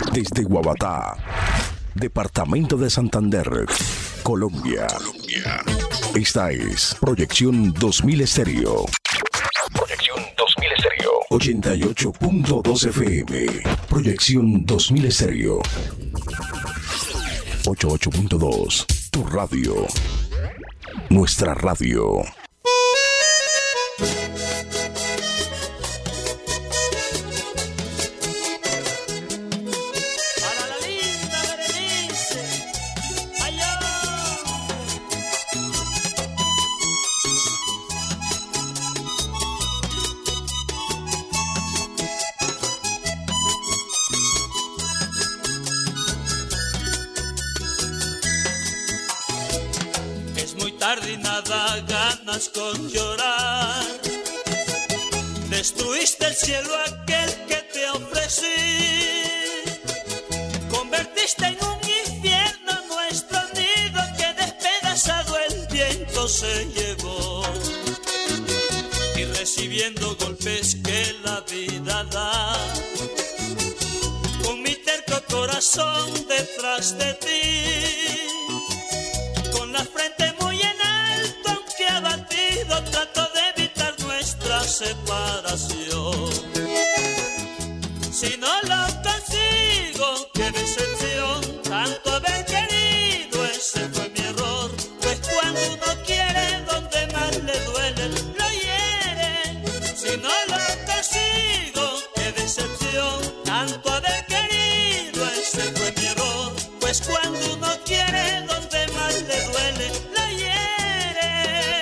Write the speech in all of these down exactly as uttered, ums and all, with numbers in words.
Desde Guabatá, Departamento de Santander, Colombia. Colombia. Esta es Proyección dos mil Estéreo. Proyección dos mil Estéreo. ochenta y ocho punto dos F M. Proyección dos mil Estéreo. ochenta y ocho punto dos. Tu radio. Nuestra radio. Tarde y nada ganas con llorar. Destruiste el cielo aquel que te ofrecí. Convertiste en un infierno nuestro nido que despedazado el viento se llevó. Y recibiendo golpes que la vida da, con mi terco corazón detrás de ti, con la frente muy en alto, aunque abatido, trato de evitar nuestra separación. Si no lo consigo, qué decepción, tanto haber querido, ese fue mi error. Pues cuando uno quiere, donde más le duele, lo hiere. Si no lo consigo, qué decepción, tanto haber querido, ese fue mi error. Pues cuando uno quiere, donde más le duele, la hiere.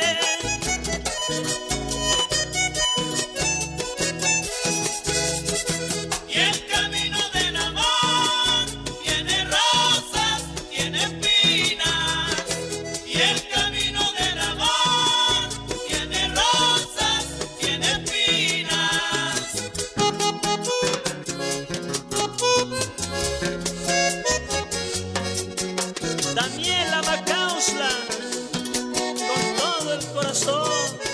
Y el camino del amor tiene rosas, tiene espinas. Y el camino del amor tiene rosas, tiene espinas. Daniela Macausla, con todo el corazón.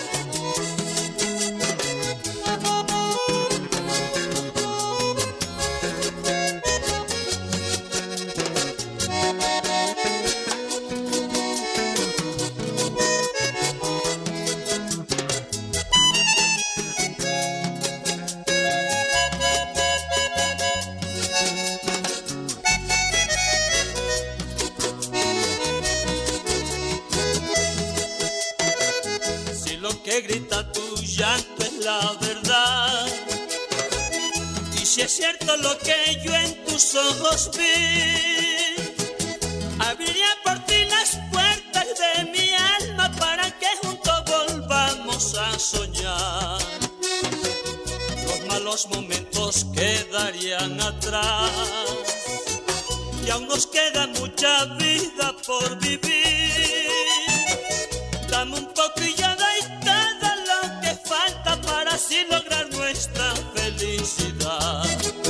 Si lo que grita tu llanto es la verdad, y si es cierto lo que yo en tus ojos vi, abriría por ti las puertas de mi alma para que juntos volvamos a soñar. Los malos momentos quedarían atrás y aún nos queda mucha vida por vivir. Dame un poco y yo doy todo lo que falta para así lograr nuestra felicidad.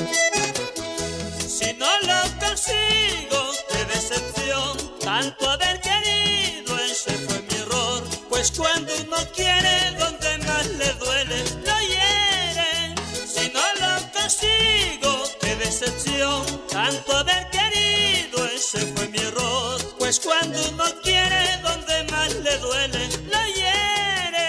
Si no lo consigo, qué decepción, tanto haber querido, ese fue mi error. Pues cuando uno quiere, donde más le duele, lo hiere. Si no lo consigo, qué decepción, tanto haber querido, ese fue mi error. Pues cuando uno quiere, donde más le duele, lo hiere.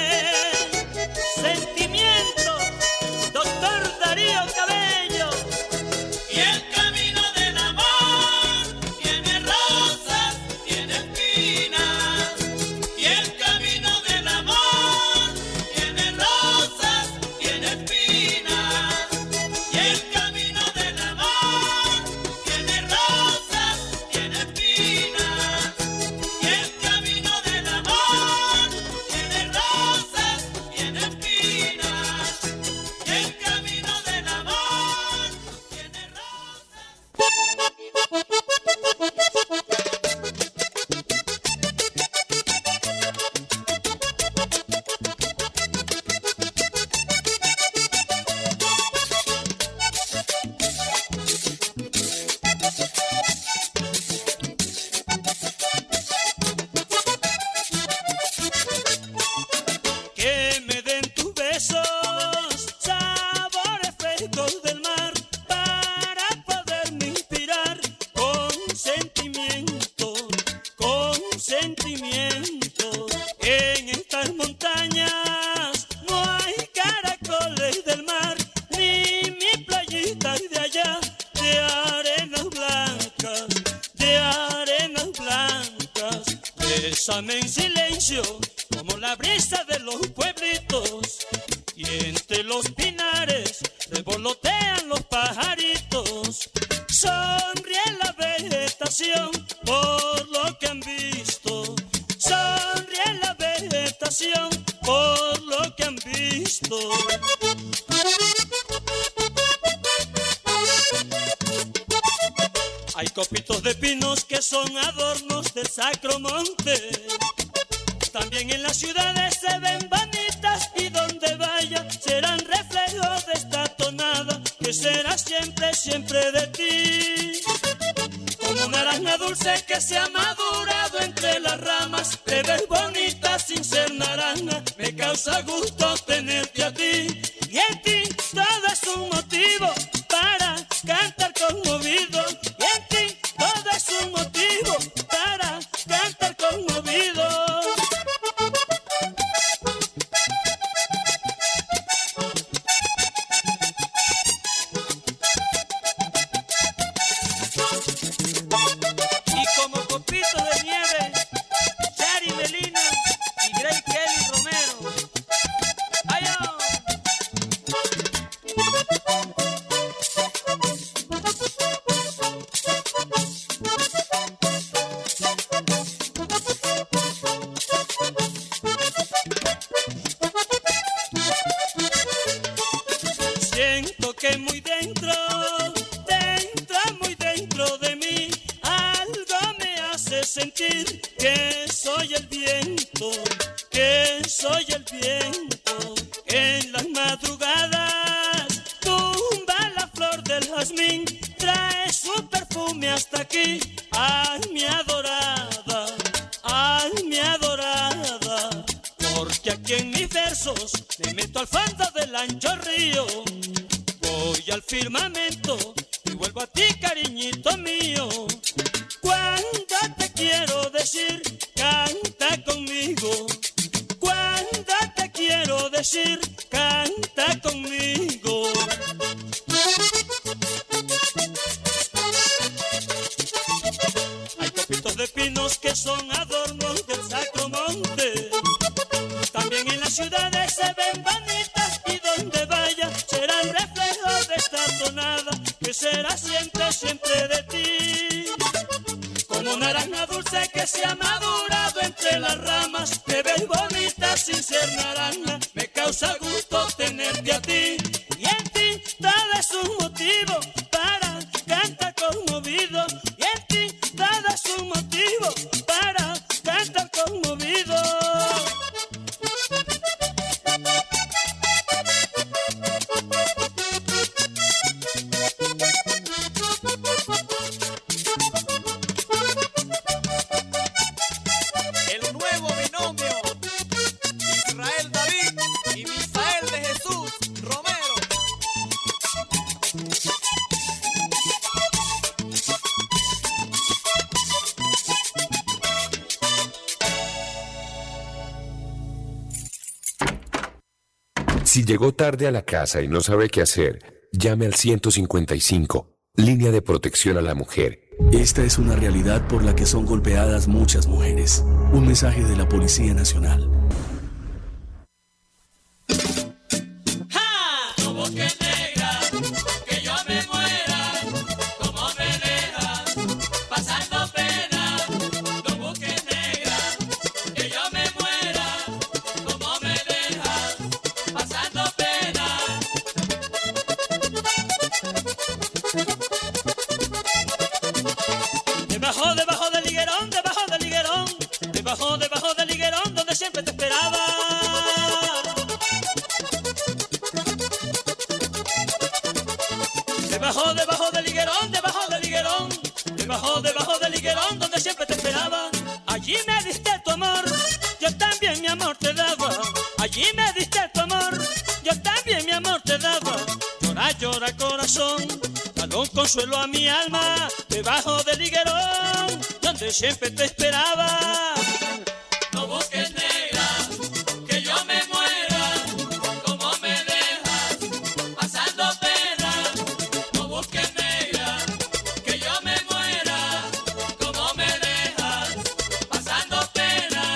Sentimiento, doctor Darío Cabello. Y el camino del amor tiene rosas, tiene espinas. Y el camino del amor tiene rosas, tiene espinas. Y el camino del amor llévame en silencio como la brisa de los pueblitos, y entre los pinares revolotean los pajaritos. Sonríe la vegetación por lo que han visto, sonríe la vegetación por lo que han visto. Hay copitos de pinos que son adornos del sacro monte. También en las ciudades se ven bonitas, y donde vaya serán reflejos de esta tonada que será siempre, siempre de ti. Como naranja dulce que se ha madurado entre las ramas, te ves bonita sin ser naranja, me causa gusto tenerte a ti. Y en ti todo es un motivo para cantar conmovido, y en ti todo es un motivo para cantar conmovido. Y como copito de nieve, Chari Melina y Grey Kelly Romero. ¡Ay, oh! Siento que muy dentro, dentro, muy dentro de mí, algo me hace sentir que soy el viento, que soy el viento. En las madrugadas tumba la flor del jazmín, trae su perfume hasta aquí. Ay, mi adorada, ay, mi adorada, porque aquí en mis versos me meto al fondo del ancho río. Voy al firmamento y vuelvo a ti, cariñito mío. Cuando te quiero decir, canta conmigo. Cuando te quiero decir, canta conmigo. Hay copitos de pinos que son adornos del sacro monte. También en las ciudades se ven bonitas, y donde vaya serán reflejos de esta tonada que será siempre, siempre de ti. Como naranja dulce que se ha madurado entre las ramas, te ves bonita sin ser naranja, me causa gusto tenerte a ti. Y en ti todo es un motivo para cantar conmovido, y en ti todo es un motivo para cantar conmovido. El nuevo binomio, Israel David y Misael de Jesús Romero. Si llegó tarde a la casa y no sabe qué hacer, llame al ciento cincuenta y cinco, línea de protección a la mujer. Esta es una realidad por la que son golpeadas muchas mujeres. Un mensaje de la Policía Nacional. ¡Ja! Tu boca negra, que yo me muera, como me dejas, pasando pena. Tu boca negra, que yo me muera, como me dejas, pasando pena. Debajo, debajo del higuerón, debajo del higuerón, debajo, debajo del higuerón, donde siempre te esperaba. Debajo, debajo del higuerón, debajo del higuerón, debajo, debajo del higuerón, donde siempre te esperaba. Allí me diste tu amor, yo también mi amor te daba. Allí me diste tu amor, yo también mi amor te daba. Llora, llora corazón, dale un consuelo a mi alma. Debajo del higuerón, donde siempre te esperaba. No busques negra, que yo me muera, como me dejas, pasando pena. No busques negra, que yo me muera, como me dejas, pasando pena.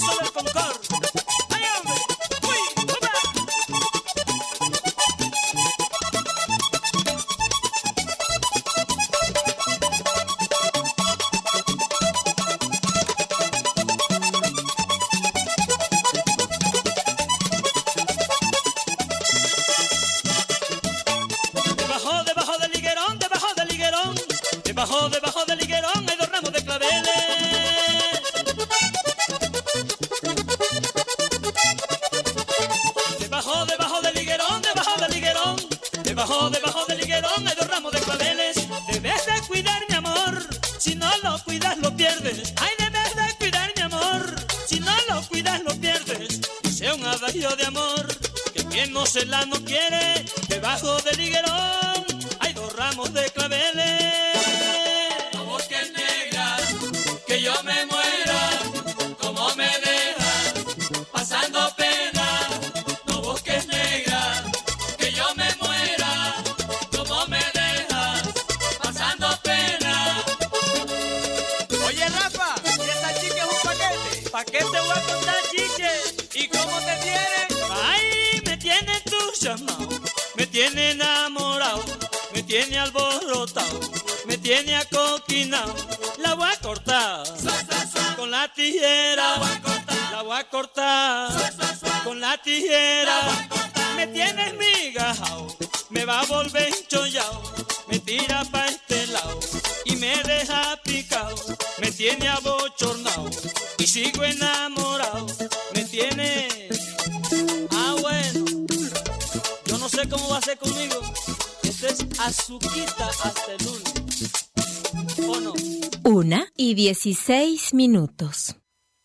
eso del Concord. ¡Ay, hombre! ¡Uy! ¡Opa! Debajo, debajo del higuerón, debajo del higuerón, debajo, debajo del higuerón hay dos ramos de claveles. Debajo, debajo del higuerón, debajo del higuerón, debajo, debajo del higuerón hay dos ramos de claveles. Debes de cuidar mi amor, si no lo cuidas lo pierdes. Ay, debes de cuidar mi amor, si no lo cuidas lo pierdes. Sea un adagio de amor, que quien no se la no quiere. Debajo del higuerón hay dos ramos de claveles. No busques negra, que yo me muera, como me dejas, pasando pena. No busques negra, que yo me muera, como me dejas, pasando pena. Oye, Rafa, ¿y esta chica es un paquete? ¿Pa' qué te voy a contar, chiche? ¿Y cómo te tiene? Ay, me tiene entusiasmado, me tiene enamorado, me tiene alborotado, me tiene acoquinado. La voy a cortar con la tijera, la voy a cortar con la tijera. Me tienes migajao, me va a volver enchollado, me tira pa' este lado y me deja picado. Me tiene abochornado y sigo enamorado, me tiene... Ah, bueno, yo no sé cómo va a ser conmigo. Este es azuquita hasta el lunes, ¿o no? Una y dieciséis minutos.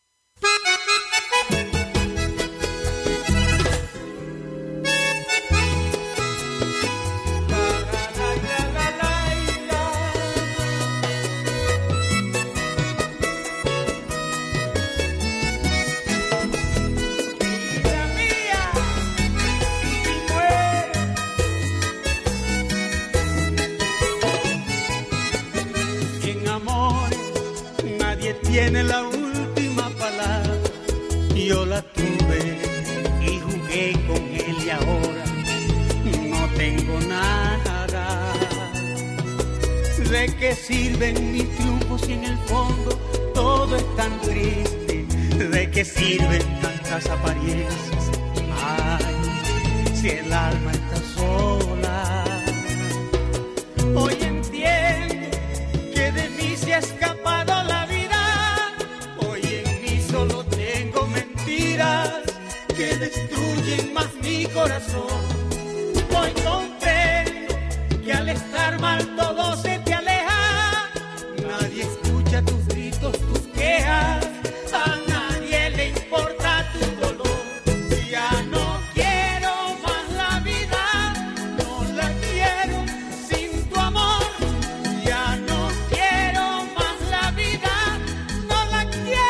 Tiene la última palabra, yo la tuve y jugué con él y ahora no tengo nada. ¿De qué sirven mis triunfos si en el fondo todo es tan triste? ¿De qué sirven tantas apariencias? Ay, si el alma está sola. Hoy entiendo que de mí se ha escapado la vida. Solo tengo mentiras que destruyen más mi corazón. Hoy comprendo que al estar mal todo se te aleja. Nadie escucha tus gritos, tus quejas. A nadie le importa tu dolor. Ya no quiero más la vida, no la quiero sin tu amor. Ya no quiero más la vida, no la quiero.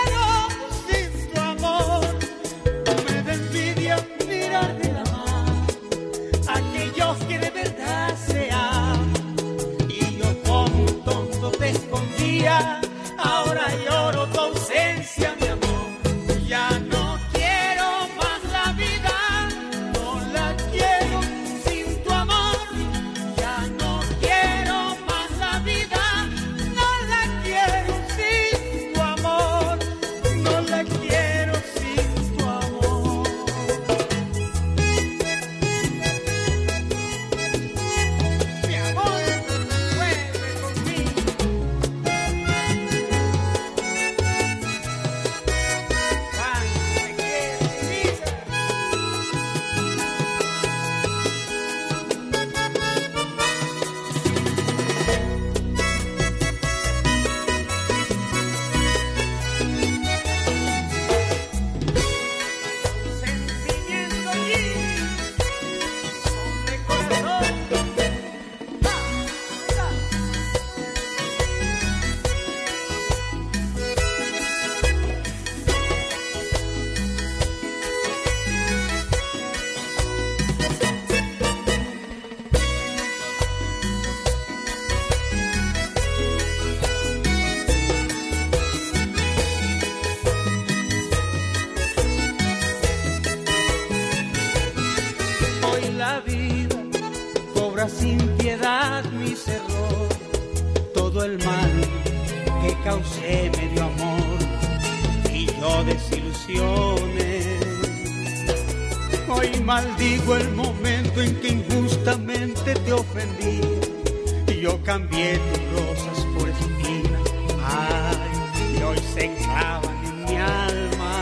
Aquellos que de verdad se aman y yo cubra sin piedad mis errores, todo el mal que causé me dio amor y yo desilusiones. Hoy maldigo el momento en que injustamente te ofendí y yo cambié tus rosas por espinas, ay, y hoy se clavan en mi alma.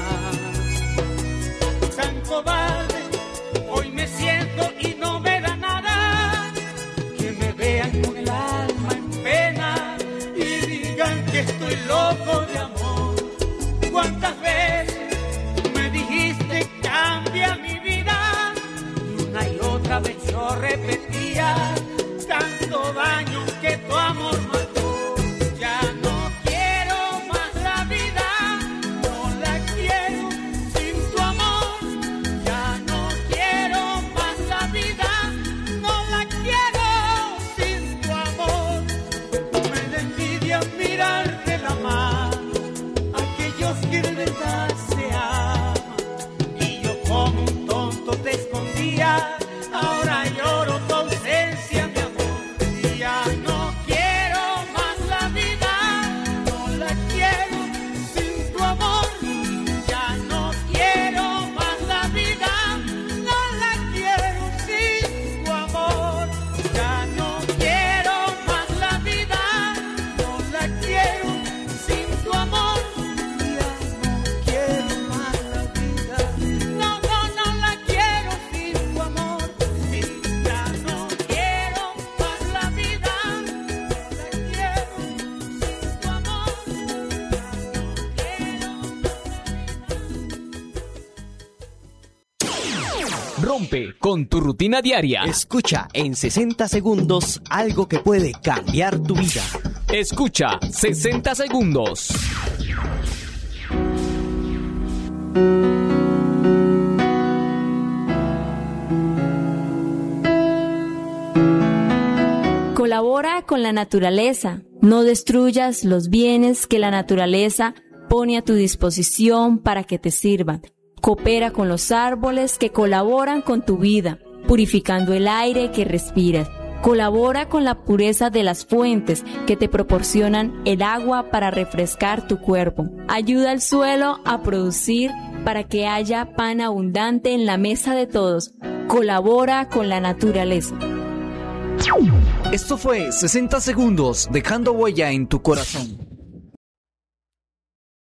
Tan cobarde, hoy me siento y no me da nada, que me vean con el alma en pena y digan que estoy loco de amor. ¿Cuántas veces me dijiste cambia mi vida? Y una y otra vez yo repetía tanto daño que tu amor mató. Ya no quiero más la vida, no la quiero sin tu amor. Ya no quiero más la vida, no la quiero sin tu amor. Me da envidia mirarte la mano, aquellos que de verdad se aman, y yo como un tonto te escondía. Ahora lloro tu ausencia, mi amor. Ya no quiero más la vida, no la quiero sin tu amor. Ya no quiero más la vida, no la quiero sin tu amor. Ya no quiero más la vida, no la quiero sin tu amor. Ya no quiero más la vida, no, no, no la quiero sin tu amor. Sí, ya no quiero más la vida, no la quiero sin tu amor. Rompe con tu rutina diaria. Escucha en sesenta segundos algo que puede cambiar tu vida. Escucha sesenta segundos. Colabora con la naturaleza. No destruyas los bienes que la naturaleza pone a tu disposición para que te sirvan. Coopera con los árboles que colaboran con tu vida, purificando el aire que respiras. Colabora con la pureza de las fuentes que te proporcionan el agua para refrescar tu cuerpo. Ayuda al suelo a producir para que haya pan abundante en la mesa de todos. Colabora con la naturaleza. Esto fue sesenta segundos, dejando huella en tu corazón.